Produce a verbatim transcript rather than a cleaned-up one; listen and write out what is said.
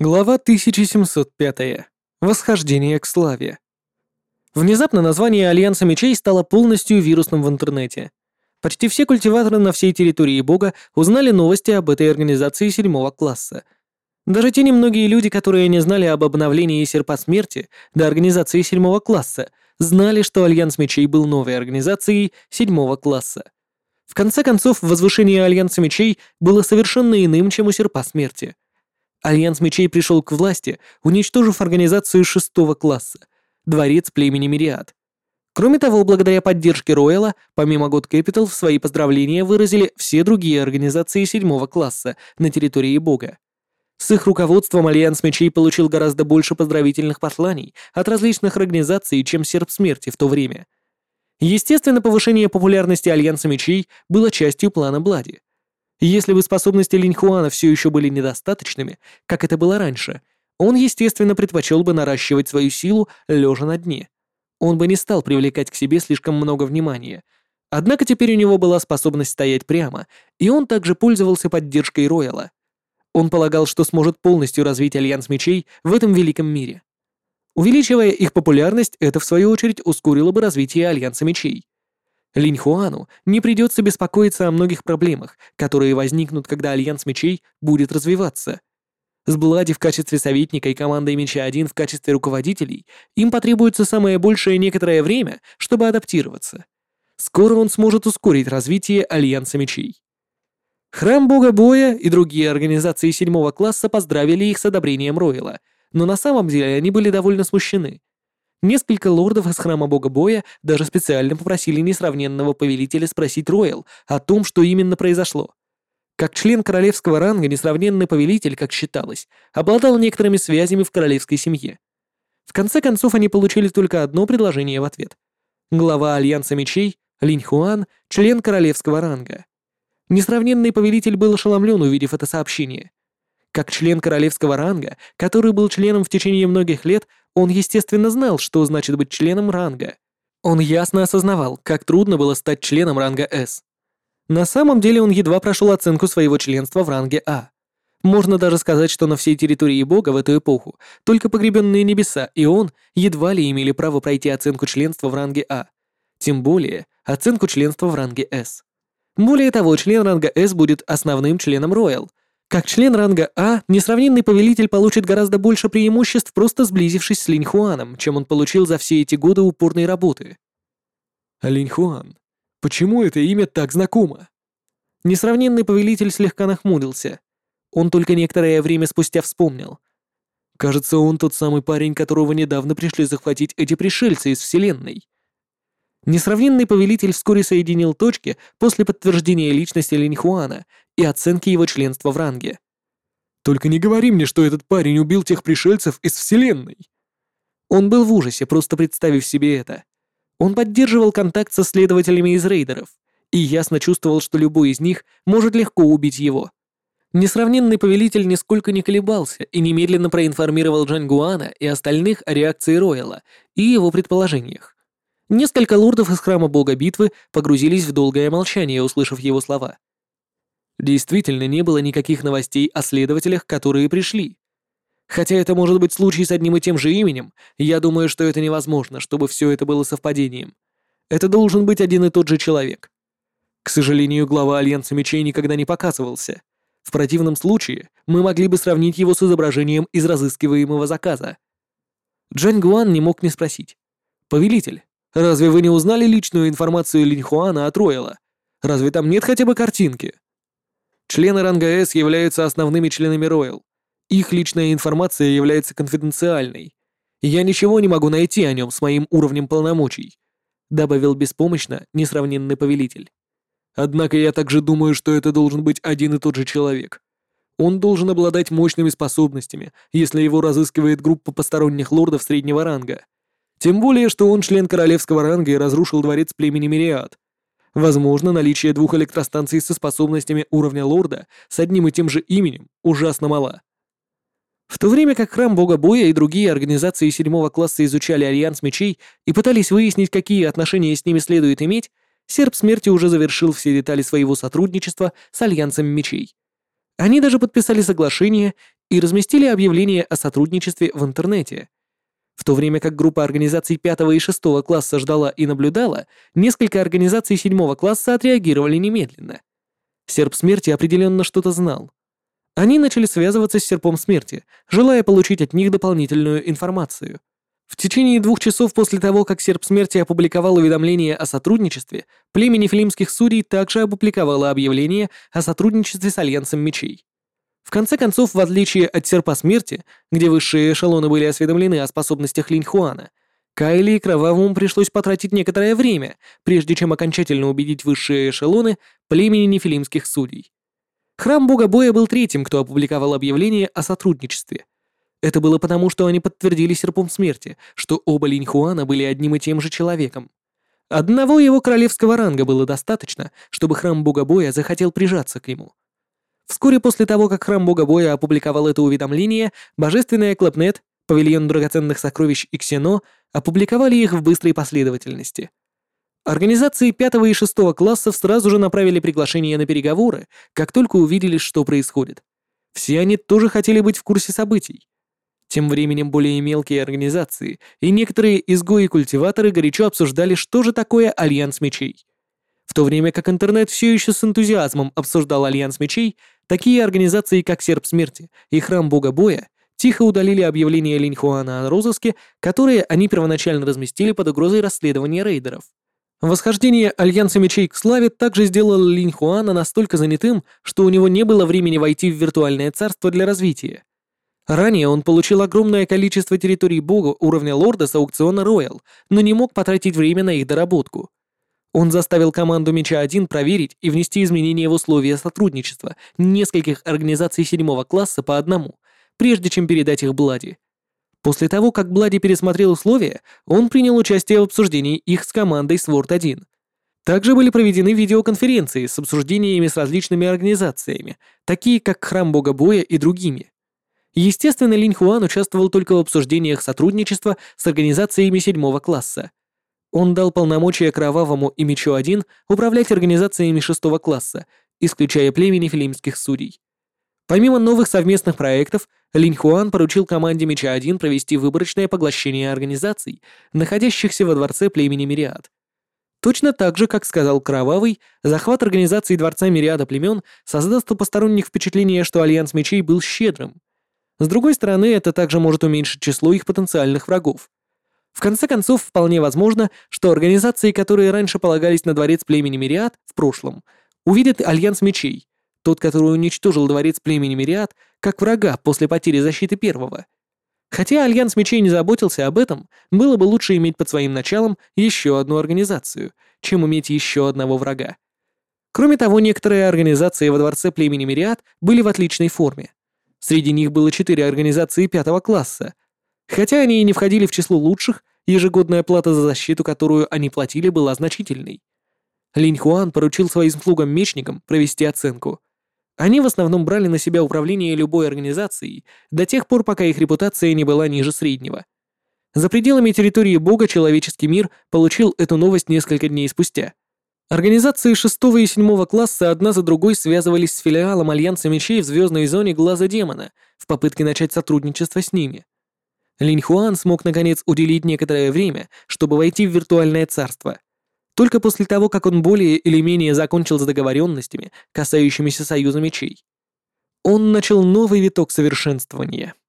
Глава тысяча семьсот пятая. Восхождение к славе. Внезапно название Альянса Мечей стало полностью вирусным в интернете. Почти все культиваторы на всей территории Бога узнали новости об этой организации седьмого класса. Даже те немногие люди, которые не знали об обновлении Серпа Смерти до организации седьмого класса, знали, что Альянс Мечей был новой организацией седьмого класса. В конце концов, возвышение Альянса Мечей было совершенно иным, чем у Серпа Смерти. Альянс Мечей пришел к власти, уничтожив организацию шестого класса — Дворец племени Мириад. Кроме того, благодаря поддержке Ройла, помимо God Capital, в свои поздравления выразили все другие организации седьмого класса на территории Бога. С их руководством Альянс Мечей получил гораздо больше поздравительных посланий от различных организаций, чем Серп Смерти в то время. Естественно, повышение популярности Альянса Мечей было частью плана Блади. Если бы способности Линьхуана все еще были недостаточными, как это было раньше, он, естественно, предпочел бы наращивать свою силу лежа на дне. Он бы не стал привлекать к себе слишком много внимания. Однако теперь у него была способность стоять прямо, и он также пользовался поддержкой Ройла. Он полагал, что сможет полностью развить Альянс Мечей в этом великом мире. Увеличивая их популярность, это в свою очередь ускорило бы развитие Альянса Мечей. Линьхуану не придется беспокоиться о многих проблемах, которые возникнут, когда Альянс Мечей будет развиваться. С Блади в качестве советника и командой Меча один в качестве руководителей им потребуется самое большее некоторое время, чтобы адаптироваться. Скоро он сможет ускорить развитие Альянса Мечей. Храм Бога Боя и другие организации седьмого класса поздравили их с одобрением Ройла, но на самом деле они были довольно смущены. Несколько лордов из Храма Бога Боя даже специально попросили несравненного повелителя спросить Ройл о том, что именно произошло. Как член королевского ранга, несравненный повелитель, как считалось, обладал некоторыми связями в королевской семье. В конце концов, они получили только одно предложение в ответ. Глава Альянса Мечей, Линьхуан, член королевского ранга. Несравненный повелитель был ошеломлен, увидев это сообщение. Как член королевского ранга, который был членом в течение многих лет, он, естественно, знал, что значит быть членом ранга. Он ясно осознавал, как трудно было стать членом ранга С. На самом деле он едва прошел оценку своего членства в ранге А. Можно даже сказать, что на всей территории Бога в эту эпоху только погребенные небеса и он едва ли имели право пройти оценку членства в ранге А. Тем более оценку членства в ранге С. Более того, член ранга С будет основным членом Роял. Как член ранга А, несравненный повелитель получит гораздо больше преимуществ, просто сблизившись с Линьхуаном, чем он получил за все эти годы упорной работы. Линьхуан, почему это имя так знакомо? Несравненный повелитель слегка нахмурился. Он только некоторое время спустя вспомнил. Кажется, он тот самый парень, которого недавно пришли захватить эти пришельцы из Вселенной. Несравненный повелитель вскоре соединил точки после подтверждения личности Линьхуана и оценки его членства в ранге. «Только не говори мне, что этот парень убил тех пришельцев из Вселенной!» Он был в ужасе, просто представив себе это. Он поддерживал контакт со следователями из рейдеров и ясно чувствовал, что любой из них может легко убить его. Несравненный повелитель нисколько не колебался и немедленно проинформировал Джангуана и остальных о реакции Ройла и его предположениях. Несколько лордов из Храма Бога Битвы погрузились в долгое молчание, услышав его слова. Действительно, не было никаких новостей о следователях, которые пришли. Хотя это может быть случай с одним и тем же именем, я думаю, что это невозможно, чтобы все это было совпадением. Это должен быть один и тот же человек. К сожалению, глава Альянса Мечей никогда не показывался. В противном случае мы могли бы сравнить его с изображением из разыскиваемого заказа. Джань Гуан не мог не спросить. «Повелитель, разве вы не узнали личную информацию Линьхуана от Ройла? Разве там нет хотя бы картинки?» Члены ранга С являются основными членами Роял. Их личная информация является конфиденциальной. Я ничего не могу найти о нем с моим уровнем полномочий, добавил беспомощно несравненный повелитель. Однако я также думаю, что это должен быть один и тот же человек. Он должен обладать мощными способностями, если его разыскивает группа посторонних лордов среднего ранга. Тем более, что он член королевского ранга и разрушил дворец племени Мириад. Возможно, наличие двух электростанций со способностями уровня лорда с одним и тем же именем ужасно мало. В то время как Храм Бога Боя и другие организации седьмого класса изучали Альянс Мечей и пытались выяснить, какие отношения с ними следует иметь, Серп Смерти уже завершил все детали своего сотрудничества с Альянсом Мечей. Они даже подписали соглашение и разместили объявление о сотрудничестве в интернете. В то время как группа организаций пятого и шестого класса ждала и наблюдала, несколько организаций седьмого класса отреагировали немедленно. Серп Смерти определенно что-то знал. Они начали связываться с Серпом Смерти, желая получить от них дополнительную информацию. В течение двух часов после того, как Серп Смерти опубликовал уведомление о сотрудничестве, племя нефилимских судей также опубликовало объявление о сотрудничестве с Альянсом Мечей. В конце концов, в отличие от Серпа Смерти, где высшие эшелоны были осведомлены о способностях Линь Хуана, Кайли и Кровавому пришлось потратить некоторое время, прежде чем окончательно убедить высшие эшелоны племени нефилимских судей. Храм Бога Боя был третьим, кто опубликовал объявление о сотрудничестве. Это было потому, что они подтвердили Серпом Смерти, что оба Линь Хуана были одним и тем же человеком. Одного его королевского ранга было достаточно, чтобы Храм Бога Боя захотел прижаться к нему. Вскоре после того, как Храм Бога Боя опубликовал это уведомление, Божественная Клэпнет, Павильон драгоценных сокровищ и Ксено опубликовали их в быстрой последовательности. Организации пятого и шестого классов сразу же направили приглашение на переговоры, как только увидели, что происходит. Все они тоже хотели быть в курсе событий. Тем временем более мелкие организации и некоторые изгои-культиваторы горячо обсуждали, что же такое Альянс Мечей. В то время как интернет все еще с энтузиазмом обсуждал Альянс Мечей, такие организации, как Серп Смерти и Храм Бога Боя, тихо удалили объявление Линь Хуана о розыске, которое они первоначально разместили под угрозой расследования рейдеров. Восхождение Альянса Мечей к славе также сделало Линь Хуана настолько занятым, что у него не было времени войти в виртуальное царство для развития. Ранее он получил огромное количество территорий бога уровня лорда с аукциона Royal, но не мог потратить время на их доработку. Он заставил команду Меча один проверить и внести изменения в условия сотрудничества нескольких организаций седьмого класса по одному, прежде чем передать их Блади. После того, как Блади пересмотрел условия, он принял участие в обсуждении их с командой Сворд один. Также были проведены видеоконференции с обсуждениями с различными организациями, такие как Храм Бога Боя и другими. Естественно, Линь Хуан участвовал только в обсуждениях сотрудничества с организациями седьмого класса. Он дал полномочия Кровавому и Мечу один управлять организациями шестого класса, исключая племя нефилимских судей. Помимо новых совместных проектов, Линь Хуан поручил команде Меча один провести выборочное поглощение организаций, находящихся во дворце племени Мириад. Точно так же, как сказал Кровавый, захват организации Дворца Мириада племен создаст у посторонних впечатление, что Альянс Мечей был щедрым. С другой стороны, это также может уменьшить число их потенциальных врагов. В конце концов, вполне возможно, что организации, которые раньше полагались на дворец племени Мириад в прошлом, увидят Альянс Мечей, тот, который уничтожил дворец племени Мириад, как врага после потери защиты первого. Хотя Альянс Мечей не заботился об этом, было бы лучше иметь под своим началом еще одну организацию, чем иметь еще одного врага. Кроме того, некоторые организации во дворце племени Мириад были в отличной форме. Среди них было четыре организации пятого класса. Хотя они и не входили в число лучших, ежегодная плата за защиту, которую они платили, была значительной. Линь Хуан поручил своим слугам-мечникам провести оценку. Они в основном брали на себя управление любой организацией до тех пор, пока их репутация не была ниже среднего. За пределами территории бога человеческий мир получил эту новость несколько дней спустя. Организации шестого и седьмого класса одна за другой связывались с филиалом Альянса Мечей в звездной зоне Глаза Демона в попытке начать сотрудничество с ними. Линь Хуан смог наконец уделить некоторое время, чтобы войти в виртуальное царство. Только после того, как он более или менее закончил с договоренностями, касающимися Союза Мечей. Он начал новый виток совершенствования.